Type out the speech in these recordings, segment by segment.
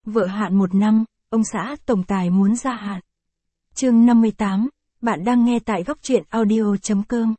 Vợ hạn 1 năm, ông xã tổng tài muốn gia hạn. Chương 58, bạn đang nghe tại góc truyện audio.com.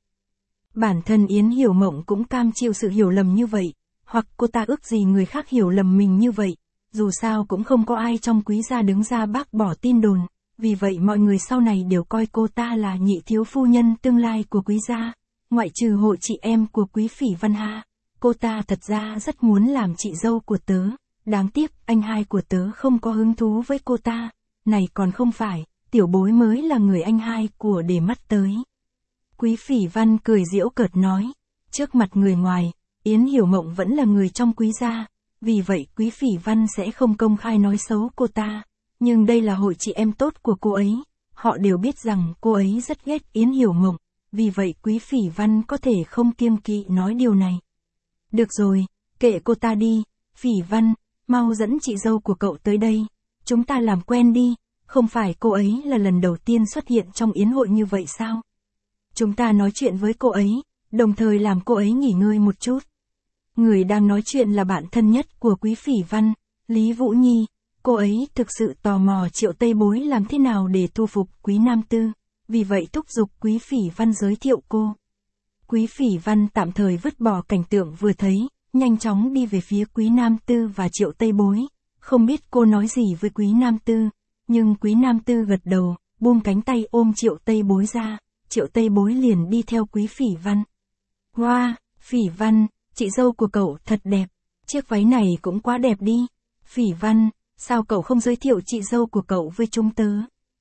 Bản thân Yến Hiểu Mộng cũng cam chịu sự hiểu lầm như vậy, hoặc cô ta ước gì người khác hiểu lầm mình như vậy, dù sao cũng không có ai trong Quý gia đứng ra bác bỏ tin đồn, vì vậy mọi người sau này đều coi cô ta là nhị thiếu phu nhân tương lai của Quý gia, ngoại trừ hội chị em của Quý Phỉ Văn Hà. Cô ta thật ra rất muốn làm chị dâu của tớ, đáng tiếc anh hai của tớ không có hứng thú với cô ta, này còn không phải, tiểu bối mới là người anh hai của để mắt tới. Quý Phỉ Văn cười giễu cợt nói, trước mặt người ngoài, Yến Hiểu Mộng vẫn là người trong Quý gia, vì vậy Quý Phỉ Văn sẽ không công khai nói xấu cô ta, nhưng đây là hội chị em tốt của cô ấy, họ đều biết rằng cô ấy rất ghét Yến Hiểu Mộng, vì vậy Quý Phỉ Văn có thể không kiêng kỵ nói điều này. Được rồi, kệ cô ta đi, Phỉ Văn, mau dẫn chị dâu của cậu tới đây, chúng ta làm quen đi, không phải cô ấy là lần đầu tiên xuất hiện trong yến hội như vậy sao? Chúng ta nói chuyện với cô ấy, đồng thời làm cô ấy nghỉ ngơi một chút. Người đang nói chuyện là bạn thân nhất của Quý Phỉ Văn, Lý Vũ Nhi, cô ấy thực sự tò mò Triệu Tây Bối làm thế nào để thu phục Quý Nam Tư, vì vậy thúc giục Quý Phỉ Văn giới thiệu cô. Quý Phỉ Văn tạm thời vứt bỏ cảnh tượng vừa thấy, nhanh chóng đi về phía Quý Nam Tư và Triệu Tây Bối, không biết cô nói gì với Quý Nam Tư, nhưng Quý Nam Tư gật đầu, buông cánh tay ôm Triệu Tây Bối ra, Triệu Tây Bối liền đi theo Quý Phỉ Văn. Wow, Phỉ Văn, chị dâu của cậu thật đẹp, chiếc váy này cũng quá đẹp đi. Phỉ Văn, sao cậu không giới thiệu chị dâu của cậu với chúng tớ?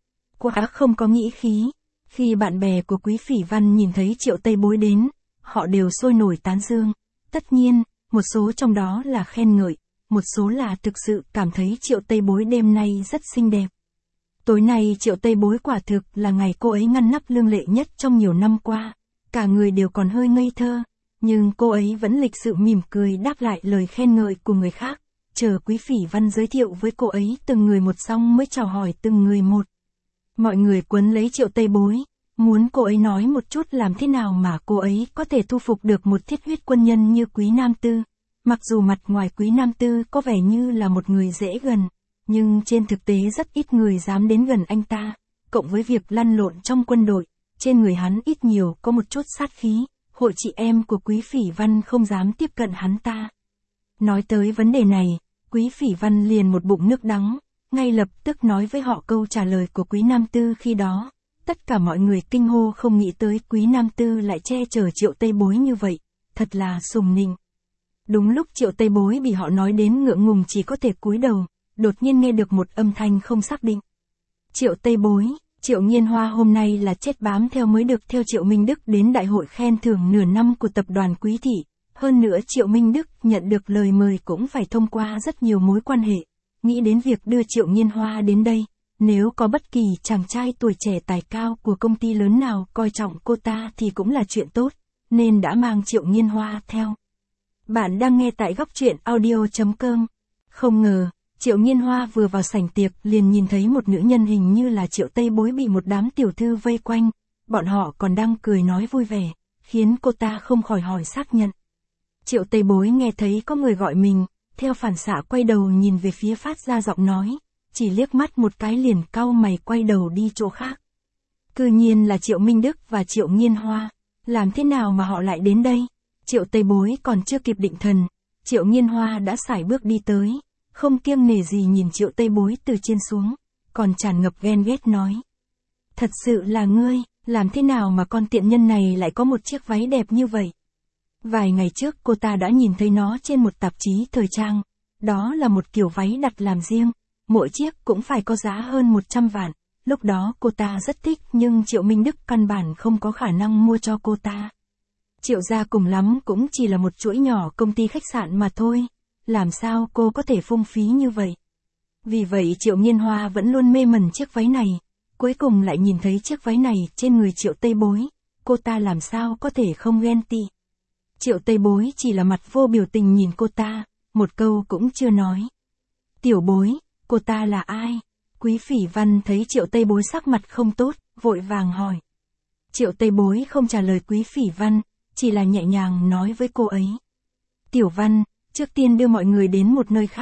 Quá không có nghĩa khí. Khi bạn bè của Quý Phỉ Văn nhìn thấy Triệu Tây Bối đến, họ đều sôi nổi tán dương. Tất nhiên, một số trong đó là khen ngợi, một số là thực sự cảm thấy Triệu Tây Bối đêm nay rất xinh đẹp. Tối nay Triệu Tây Bối quả thực là ngày cô ấy ngăn nắp lương lệ nhất trong nhiều năm qua. Cả người đều còn hơi ngây thơ, nhưng cô ấy vẫn lịch sự mỉm cười đáp lại lời khen ngợi của người khác. Chờ Quý Phỉ Văn giới thiệu với cô ấy từng người một xong mới chào hỏi từng người một. Mọi người quấn lấy Triệu Tây Bối, muốn cô ấy nói một chút làm thế nào mà cô ấy có thể thu phục được một thiết huyết quân nhân như Quý Nam Tư. Mặc dù mặt ngoài Quý Nam Tư có vẻ như là một người dễ gần, nhưng trên thực tế rất ít người dám đến gần anh ta, cộng với việc lăn lộn trong quân đội, trên người hắn ít nhiều có một chút sát khí, hội chị em của Quý Phỉ Văn không dám tiếp cận hắn ta. Nói tới vấn đề này, Quý Phỉ Văn liền một bụng nước đắng, ngay lập tức nói với họ câu trả lời của Quý Nam Tư khi đó. Tất cả mọi người kinh hô không nghĩ tới Quý Nam Tư lại che chở Triệu Tây Bối như vậy, thật là sùng nịnh. Đúng lúc Triệu Tây Bối bị họ nói đến ngượng ngùng chỉ có thể cúi đầu, đột nhiên nghe được một âm thanh không xác định. Triệu Tây Bối, Triệu Nghiên Hoa hôm nay là chết bám theo mới được theo Triệu Minh Đức đến đại hội khen thưởng nửa năm của tập đoàn Quý Thị. Hơn nữa Triệu Minh Đức nhận được lời mời cũng phải thông qua rất nhiều mối quan hệ. Nghĩ đến việc đưa Triệu Nghiên Hoa đến đây, nếu có bất kỳ chàng trai tuổi trẻ tài cao của công ty lớn nào coi trọng cô ta thì cũng là chuyện tốt, nên đã mang Triệu Nghiên Hoa theo. Bạn đang nghe tại góc truyện audio.com. Không ngờ, Triệu Nghiên Hoa vừa vào sảnh tiệc liền nhìn thấy một nữ nhân hình như là Triệu Tây Bối bị một đám tiểu thư vây quanh, bọn họ còn đang cười nói vui vẻ, khiến cô ta không khỏi hỏi xác nhận. Triệu Tây Bối nghe thấy có người gọi mình, theo phản xạ quay đầu nhìn về phía phát ra giọng nói, chỉ liếc mắt một cái liền cau mày quay đầu đi chỗ khác. Cư nhiên là Triệu Minh Đức và Triệu Nghiên Hoa, làm thế nào mà họ lại đến đây? Triệu Tây Bối còn chưa kịp định thần, Triệu Nghiên Hoa đã sải bước đi tới, không kiêng nể gì nhìn Triệu Tây Bối từ trên xuống, còn tràn ngập ghen ghét nói. Thật sự là ngươi, làm thế nào mà con tiện nhân này lại có một chiếc váy đẹp như vậy? Vài ngày trước cô ta đã nhìn thấy nó trên một tạp chí thời trang, đó là một kiểu váy đặt làm riêng, mỗi chiếc cũng phải có giá hơn 100 vạn, lúc đó cô ta rất thích nhưng Triệu Minh Đức căn bản không có khả năng mua cho cô ta. Triệu gia cùng lắm cũng chỉ là một chuỗi nhỏ công ty khách sạn mà thôi, làm sao cô có thể phung phí như vậy? Vì vậy Triệu Nghiên Hoa vẫn luôn mê mẩn chiếc váy này, cuối cùng lại nhìn thấy chiếc váy này trên người Triệu Tây Bối, cô ta làm sao có thể không ghen tị. Triệu Tây Bối chỉ là mặt vô biểu tình nhìn cô ta, một câu cũng chưa nói. Tiểu Bối, cô ta là ai? Quý Phỉ Văn thấy Triệu Tây Bối sắc mặt không tốt, vội vàng hỏi. Triệu Tây Bối không trả lời Quý Phỉ Văn, chỉ là nhẹ nhàng nói với cô ấy. Tiểu Văn, trước tiên đưa mọi người đến một nơi khác,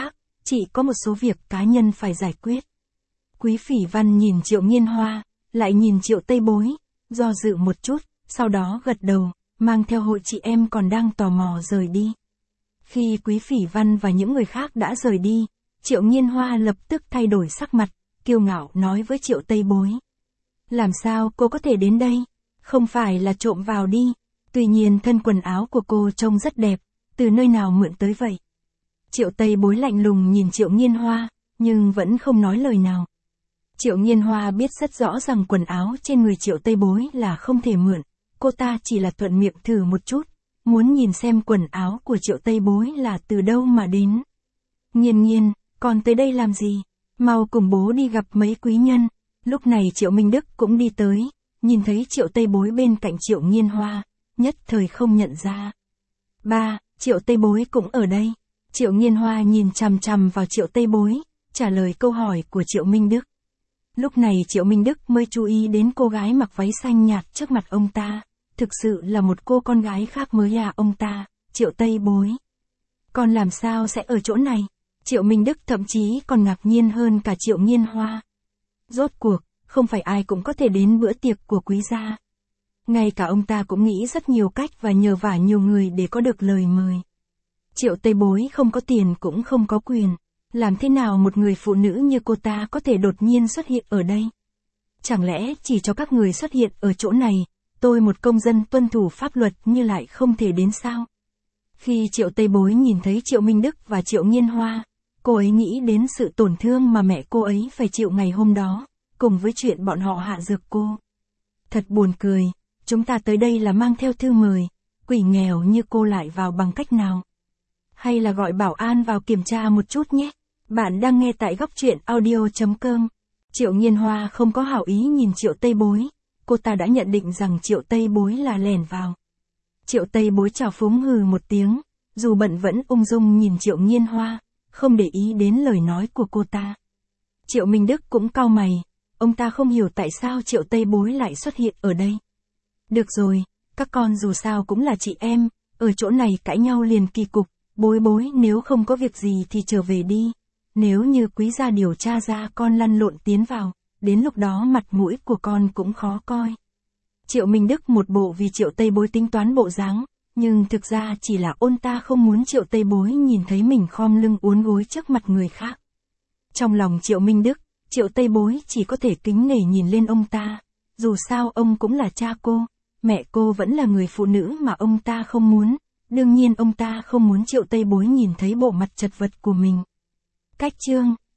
chị có một số việc cá nhân phải giải quyết. Quý Phỉ Văn nhìn Triệu Nghiên Hoa, lại nhìn Triệu Tây Bối, do dự một chút, sau đó gật đầu, mang theo hội chị em còn đang tò mò rời đi. Khi Quý Phỉ Văn và những người khác đã rời đi, Triệu Nghiên Hoa lập tức thay đổi sắc mặt, kiêu ngạo nói với Triệu Tây Bối. Làm sao cô có thể đến đây? Không phải là trộm vào đi. Tuy nhiên thân quần áo của cô trông rất đẹp, từ nơi nào mượn tới vậy? Triệu Tây Bối lạnh lùng nhìn Triệu Nghiên Hoa, nhưng vẫn không nói lời nào. Triệu Nghiên Hoa biết rất rõ rằng quần áo trên người Triệu Tây Bối là không thể mượn, cô ta chỉ là thuận miệng thử một chút, muốn nhìn xem quần áo của Triệu Tây Bối là từ đâu mà đến. Nghiên Nghiên, còn tới đây làm gì? Mau cùng bố đi gặp mấy quý nhân. Lúc này Triệu Minh Đức cũng đi tới, nhìn thấy Triệu Tây Bối bên cạnh Triệu Nghiên Hoa, nhất thời không nhận ra. Ba, Triệu Tây Bối cũng ở đây. Triệu Nghiên Hoa nhìn chằm chằm vào Triệu Tây Bối, trả lời câu hỏi của Triệu Minh Đức. Lúc này Triệu Minh Đức mới chú ý đến cô gái mặc váy xanh nhạt trước mặt ông ta, thực sự là một cô con gái khác mới à ông ta, Triệu Tây Bối. Còn làm sao sẽ ở chỗ này? Triệu Minh Đức thậm chí còn ngạc nhiên hơn cả Triệu Nghiên Hoa. Rốt cuộc, không phải ai cũng có thể đến bữa tiệc của quý gia. Ngay cả ông ta cũng nghĩ rất nhiều cách và nhờ vả nhiều người để có được lời mời. Triệu Tây Bối không có tiền cũng không có quyền. Làm thế nào một người phụ nữ như cô ta có thể đột nhiên xuất hiện ở đây? Chẳng lẽ chỉ cho các người xuất hiện ở chỗ này, tôi một công dân tuân thủ pháp luật như lại không thể đến sao? Khi Triệu Tây Bối nhìn thấy Triệu Minh Đức và Triệu Nghiên Hoa, cô ấy nghĩ đến sự tổn thương mà mẹ cô ấy phải chịu ngày hôm đó, cùng với chuyện bọn họ hạ dược cô. Thật buồn cười, chúng ta tới đây là mang theo thư mời, quỷ nghèo như cô lại vào bằng cách nào? Hay là gọi bảo an vào kiểm tra một chút nhé. Bạn đang nghe tại góc truyện audio.com. Triệu Nghiên Hoa không có hảo ý nhìn Triệu Tây Bối, cô ta đã nhận định rằng Triệu Tây Bối là lẻn vào. Triệu Tây Bối chào phúng hừ một tiếng, dù bận vẫn ung dung nhìn Triệu Nghiên Hoa, không để ý đến lời nói của cô ta. Triệu Minh Đức cũng cau mày, ông ta không hiểu tại sao Triệu Tây Bối lại xuất hiện ở đây. Được rồi, các con dù sao cũng là chị em, ở chỗ này cãi nhau liền kỳ cục, Bối Bối nếu không có việc gì thì trở về đi. Nếu như quý gia điều tra ra con lăn lộn tiến vào, đến lúc đó mặt mũi của con cũng khó coi. Triệu Minh Đức một bộ vì Triệu Tây Bối tính toán bộ dáng, nhưng thực ra chỉ là ông ta không muốn Triệu Tây Bối nhìn thấy mình khom lưng uốn gối trước mặt người khác. Trong lòng Triệu Minh Đức, Triệu Tây Bối chỉ có thể kính nể nhìn lên ông ta, dù sao ông cũng là cha cô, mẹ cô vẫn là người phụ nữ mà ông ta không muốn, đương nhiên ông ta không muốn Triệu Tây Bối nhìn thấy bộ mặt chật vật của mình. Cách chương